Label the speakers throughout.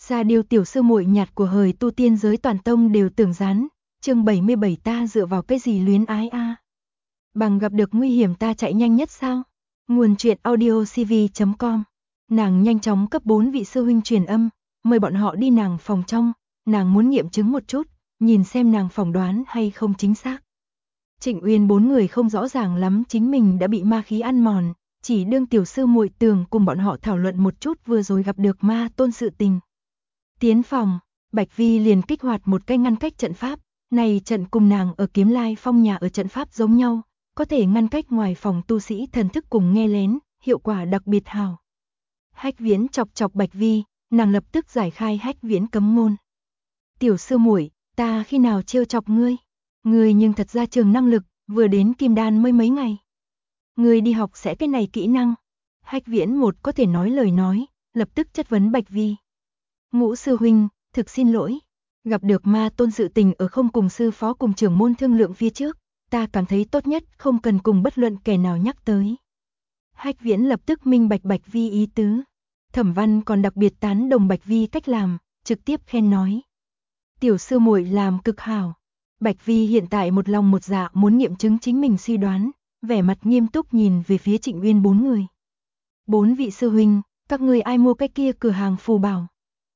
Speaker 1: Ra điều tiểu sư muội nhạt của hời tu tiên giới toàn tông đều tưởng rán. Chương 77 ta dựa vào cái gì luyến ái a? Bằng gặp được nguy hiểm ta chạy nhanh nhất sao? Nguồn truyện audiocv.com. Nàng nhanh chóng cấp 4 vị sư huynh truyền âm, mời bọn họ đi nàng phòng trong, nàng muốn nghiệm chứng một chút, nhìn xem nàng phỏng đoán hay không chính xác. Trịnh Uyên bốn người không rõ ràng lắm chính mình đã bị ma khí ăn mòn, chỉ đương tiểu sư muội tường cùng bọn họ thảo luận một chút vừa rồi gặp được ma tôn sự tình. Tiến phòng, Bạch Vi liền kích hoạt một cái ngăn cách trận pháp, này trận cùng nàng ở Kiếm Lai Phong nhà ở trận pháp giống nhau, có thể ngăn cách ngoài phòng tu sĩ thần thức cùng nghe lén, hiệu quả đặc biệt hào. Hách Viễn chọc chọc Bạch Vi, nàng lập tức giải khai Hách Viễn cấm ngôn. Tiểu sư muội, ta khi nào trêu chọc ngươi? Ngươi nhưng thật ra trường năng lực, vừa đến Kim Đan mới mấy ngày. Ngươi đi học sẽ cái này kỹ năng. Hách Viễn một có thể nói lời nói, lập tức chất vấn Bạch Vi. Ngũ sư huynh, thực xin lỗi. Gặp được ma tôn sự tình ở không cùng sư phó cùng trưởng môn thương lượng phía trước, ta cảm thấy tốt nhất không cần cùng bất luận kẻ nào nhắc tới. Hách Viễn lập tức minh bạch Bạch Vi ý tứ. Thẩm Văn còn đặc biệt tán đồng Bạch Vi cách làm, trực tiếp khen nói. Tiểu sư muội làm cực hảo. Bạch Vi hiện tại một lòng một dạ muốn nghiệm chứng chính mình suy đoán, vẻ mặt nghiêm túc nhìn về phía Trịnh Uyên bốn người. Bốn vị sư huynh, các ngươi ai mua cái kia cửa hàng phù bảo?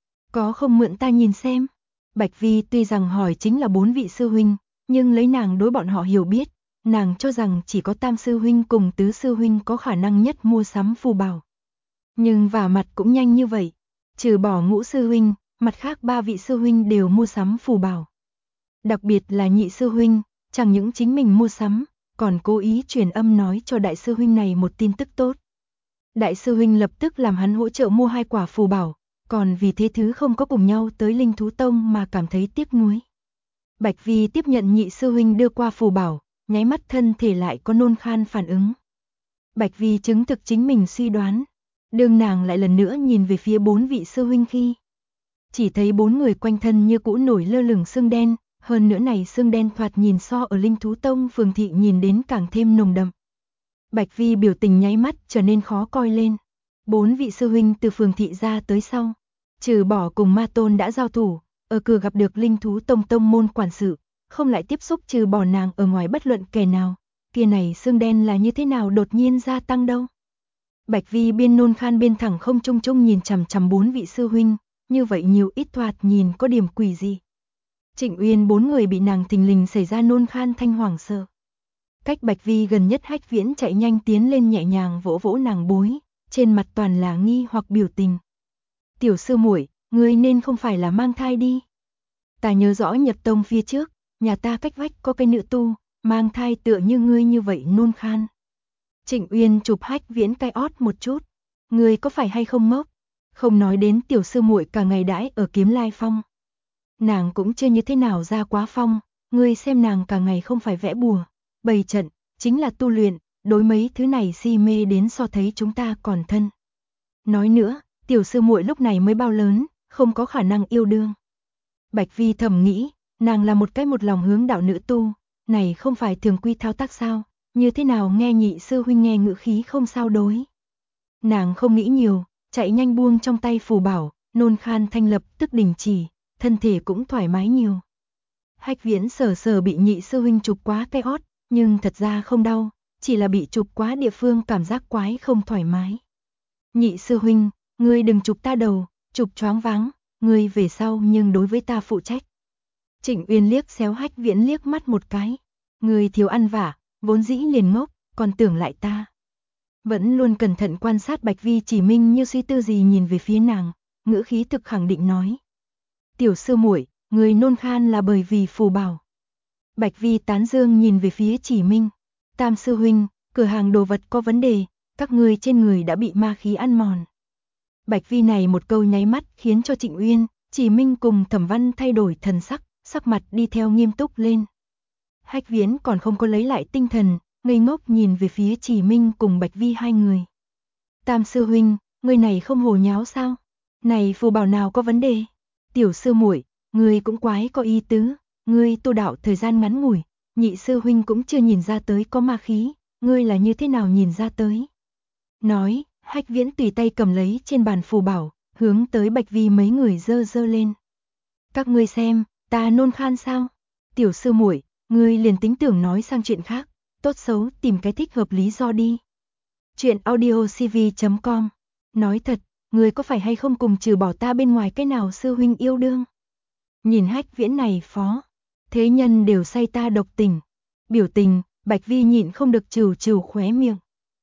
Speaker 1: Có không mượn ta nhìn xem? Bạch Vi tuy rằng hỏi chính là bốn vị sư huynh, nhưng lấy nàng đối bọn họ hiểu biết, nàng cho rằng chỉ có tam sư huynh cùng tứ sư huynh có khả năng nhất mua sắm phù bảo. Nhưng vả mặt cũng nhanh như vậy, trừ bỏ ngũ sư huynh, mặt khác ba vị sư huynh đều mua sắm phù bảo. Đặc biệt là nhị sư huynh, chẳng những chính mình mua sắm, còn cố ý truyền âm nói cho đại sư huynh này một tin tức tốt. Đại sư huynh lập tức làm hắn hỗ trợ mua 2 quả phù bảo, còn vì thế thứ không có cùng nhau tới Linh Thú Tông mà cảm thấy tiếc nuối. Bạch Vi tiếp nhận nhị sư huynh đưa qua phù bảo, nháy mắt thân thể lại có nôn khan phản ứng. Bạch Vi chứng thực chính mình suy đoán, đương nàng lại lần nữa nhìn về phía 4 vị sư huynh khi. Chỉ thấy 4 người quanh thân như cũ nổi lơ lửng sương đen, hơn nữa này sương đen thoạt nhìn so ở Linh Thú Tông phường thị nhìn đến càng thêm nồng đậm. Bạch Vi biểu tình nháy mắt trở nên khó coi lên. 4 vị sư huynh từ phường thị ra tới sau, trừ bỏ cùng ma tôn đã giao thủ, ở cửa gặp được Linh Thú Tông tông môn quản sự, không lại tiếp xúc trừ bỏ nàng ở ngoài bất luận kẻ nào, kia này sương đen là như thế nào đột nhiên gia tăng đâu. Bạch Vi biên nôn khan biên thẳng không trung trung nhìn chằm chằm 4 vị sư huynh, như vậy nhiều ít thoạt nhìn có điểm quỷ gì. Trịnh Uyên 4 người bị nàng thình lình xảy ra nôn khan thanh hoảng sợ. Cách Bạch Vi gần nhất Hách Viễn chạy nhanh tiến lên nhẹ nhàng vỗ vỗ nàng bối, trên mặt toàn là nghi hoặc biểu tình. Tiểu sư muội, ngươi nên không phải là mang thai đi. Ta nhớ rõ nhập tông phía trước, nhà ta cách vách có cái nữ tu, mang thai tựa như ngươi như vậy nôn khan. Trịnh Uyên chụp Hách Viễn cái ót một chút. Ngươi có phải hay không ngốc? Không nói đến tiểu sư muội cả ngày đãi ở Kiếm Lai Phong. Nàng cũng chưa như thế nào ra quá phong, ngươi xem nàng cả ngày không phải vẽ bùa, bày trận, chính là tu luyện, đối mấy thứ này si mê đến so thấy chúng ta còn thân. Nói nữa, tiểu sư muội lúc này mới bao lớn, không có khả năng yêu đương. Bạch Vi thầm nghĩ, nàng là một cái một lòng hướng đạo nữ tu, này không phải thường quy thao tác sao, như thế nào nghe nhị sư huynh nghe ngữ khí không sao đối. Nàng không nghĩ nhiều, chạy nhanh buông trong tay phù bảo, nôn khan thanh lập tức đình chỉ, thân thể cũng thoải mái nhiều. Hách Viễn sờ sờ bị nhị sư huynh chụp quá cái ót, nhưng thật ra không đau, chỉ là bị chụp quá địa phương cảm giác quái không thoải mái. Nhị sư huynh, ngươi đừng chụp ta đầu, chụp choáng váng, ngươi về sau nhưng đối với ta phụ trách. Trịnh Uyên liếc xéo Hách Viễn liếc mắt một cái, ngươi thiếu ăn vả, vốn dĩ liền ngốc, còn tưởng lại ta. Vẫn luôn cẩn thận quan sát Bạch Vi chỉ minh như suy tư gì nhìn về phía nàng, ngữ khí thực khẳng định nói. Tiểu sư muội, người nôn khan là bởi vì phù bảo. Bạch Vi tán dương nhìn về phía chỉ minh. Tam sư huynh, cửa hàng đồ vật có vấn đề, các ngươi trên người đã bị ma khí ăn mòn. Bạch Vi này một câu nháy mắt khiến cho Trịnh Uyên, chỉ minh cùng Thẩm Văn thay đổi thần sắc, sắc mặt đi theo nghiêm túc lên. Hách Viễn còn không có lấy lại tinh thần, ngây ngốc nhìn về phía chỉ minh cùng Bạch Vi hai người. Tam sư huynh, người này không hồ nháo sao? Này phù bảo nào có vấn đề? Tiểu sư muội, ngươi cũng quái có ý tứ, ngươi tu đạo thời gian ngắn ngủi, nhị sư huynh cũng chưa nhìn ra tới có ma khí, ngươi là như thế nào nhìn ra tới? Nói, Hách Viễn tùy tay cầm lấy trên bàn phù bảo, hướng tới Bạch Vi mấy người giơ giơ lên. Các ngươi xem, ta nôn khan sao? Tiểu sư muội, ngươi liền tính tưởng nói sang chuyện khác, tốt xấu tìm cái thích hợp lý do đi. Chuyện audiocv.com. Nói thật, ngươi có phải hay không cùng trừ bỏ ta bên ngoài cái nào sư huynh yêu đương? Nhìn Hách Viễn này phó, thế nhân đều say ta độc tình. Biểu tình, Bạch Vi nhịn không được trừ trừ khóe miệng.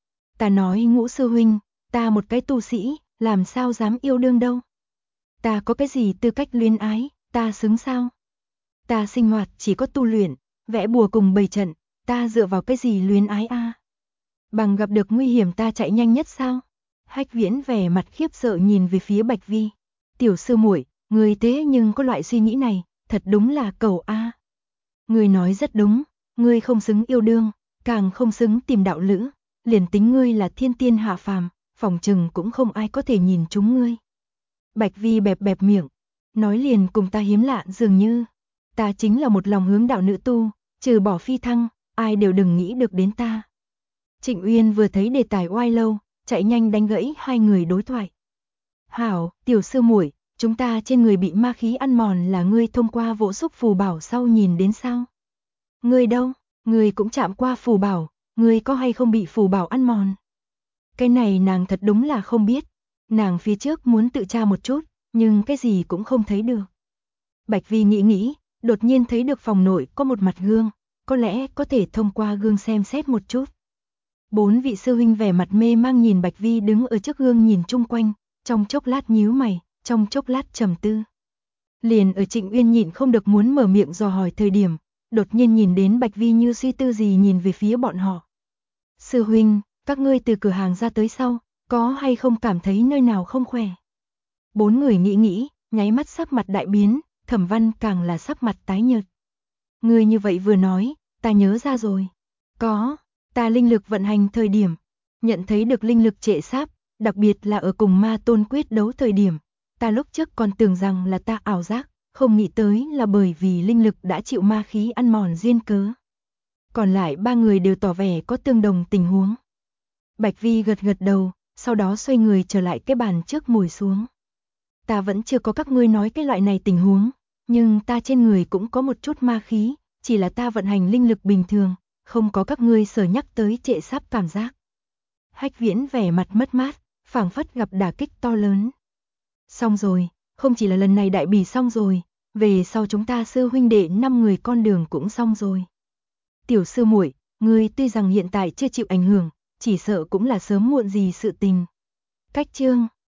Speaker 1: Ta nói Ngũ sư huynh, ta một cái tu sĩ, làm sao dám yêu đương đâu? Ta có cái gì tư cách luyến ái, ta xứng sao? Ta sinh hoạt chỉ có tu luyện, vẽ bùa cùng bày trận, ta dựa vào cái gì luyến ái a? Bằng gặp được nguy hiểm ta chạy nhanh nhất sao? Hách Viễn vẻ mặt khiếp sợ nhìn về phía Bạch Vi. Tiểu sư muội, người thế nhưng có loại suy nghĩ này, thật đúng là cầu a. Ngươi nói rất đúng, ngươi không xứng yêu đương, càng không xứng tìm đạo lữ, liền tính ngươi là thiên tiên hạ phàm, phỏng chừng cũng không ai có thể nhìn chúng ngươi. Bạch Vi bẹp bẹp miệng, nói liền cùng ta hiếm lạ dường như, ta chính là một lòng hướng đạo nữ tu, trừ bỏ phi thăng, ai đều đừng nghĩ được đến ta. Trịnh Uyên vừa thấy đề tài oai lâu, chạy nhanh đánh gãy hai người đối thoại. Hảo, tiểu sư muội, chúng ta trên người bị ma khí ăn mòn là ngươi thông qua vỗ xúc phù bảo sau nhìn đến sao? Ngươi đâu, ngươi cũng chạm qua phù bảo, ngươi có hay không bị phù bảo ăn mòn? Cái này nàng thật đúng là không biết, nàng phía trước muốn tự tra một chút, nhưng cái gì cũng không thấy được. Bạch Vi nghĩ, đột nhiên thấy được phòng nội có một mặt gương, có lẽ có thể thông qua gương xem xét một chút. Bốn vị sư huynh vẻ mặt mê mang nhìn Bạch Vi đứng ở trước gương nhìn chung quanh, trong chốc lát nhíu mày, trong chốc lát trầm tư. Liền ở Trịnh Uyên nhịn không được muốn mở miệng dò hỏi thời điểm, đột nhiên nhìn đến Bạch Vi như suy tư gì nhìn về phía bọn họ. Sư huynh, các ngươi từ cửa hàng ra tới sau, có hay không cảm thấy nơi nào không khỏe? Bốn người nghĩ, nháy mắt sắc mặt đại biến, Thẩm Văn càng là sắc mặt tái nhợt. Ngươi như vậy vừa nói, ta nhớ ra rồi. Có, ta linh lực vận hành thời điểm, nhận thấy được linh lực trệ sáp, đặc biệt là ở cùng ma tôn quyết đấu thời điểm. Ta lúc trước còn tưởng rằng là ta ảo giác, không nghĩ tới là bởi vì linh lực đã chịu ma khí ăn mòn duyên cớ. Còn lại ba người đều tỏ vẻ có tương đồng tình huống. Bạch Vi gật gật đầu, sau đó xoay người trở lại cái bàn trước ngồi xuống. Ta vẫn chưa có các ngươi nói cái loại này tình huống, nhưng ta trên người cũng có một chút ma khí, chỉ là ta vận hành linh lực bình thường, không có các ngươi sở nhắc tới trệ sáp cảm giác. Hách Viễn vẻ mặt mất mát, phảng phất gặp đả kích to lớn. Xong rồi, không chỉ là lần này đại bỉ xong rồi, về sau chúng ta sư huynh đệ 5 người con đường cũng xong rồi. Tiểu sư muội, ngươi tuy rằng hiện tại chưa chịu ảnh hưởng, chỉ sợ cũng là sớm muộn gì sự tình. Cách chương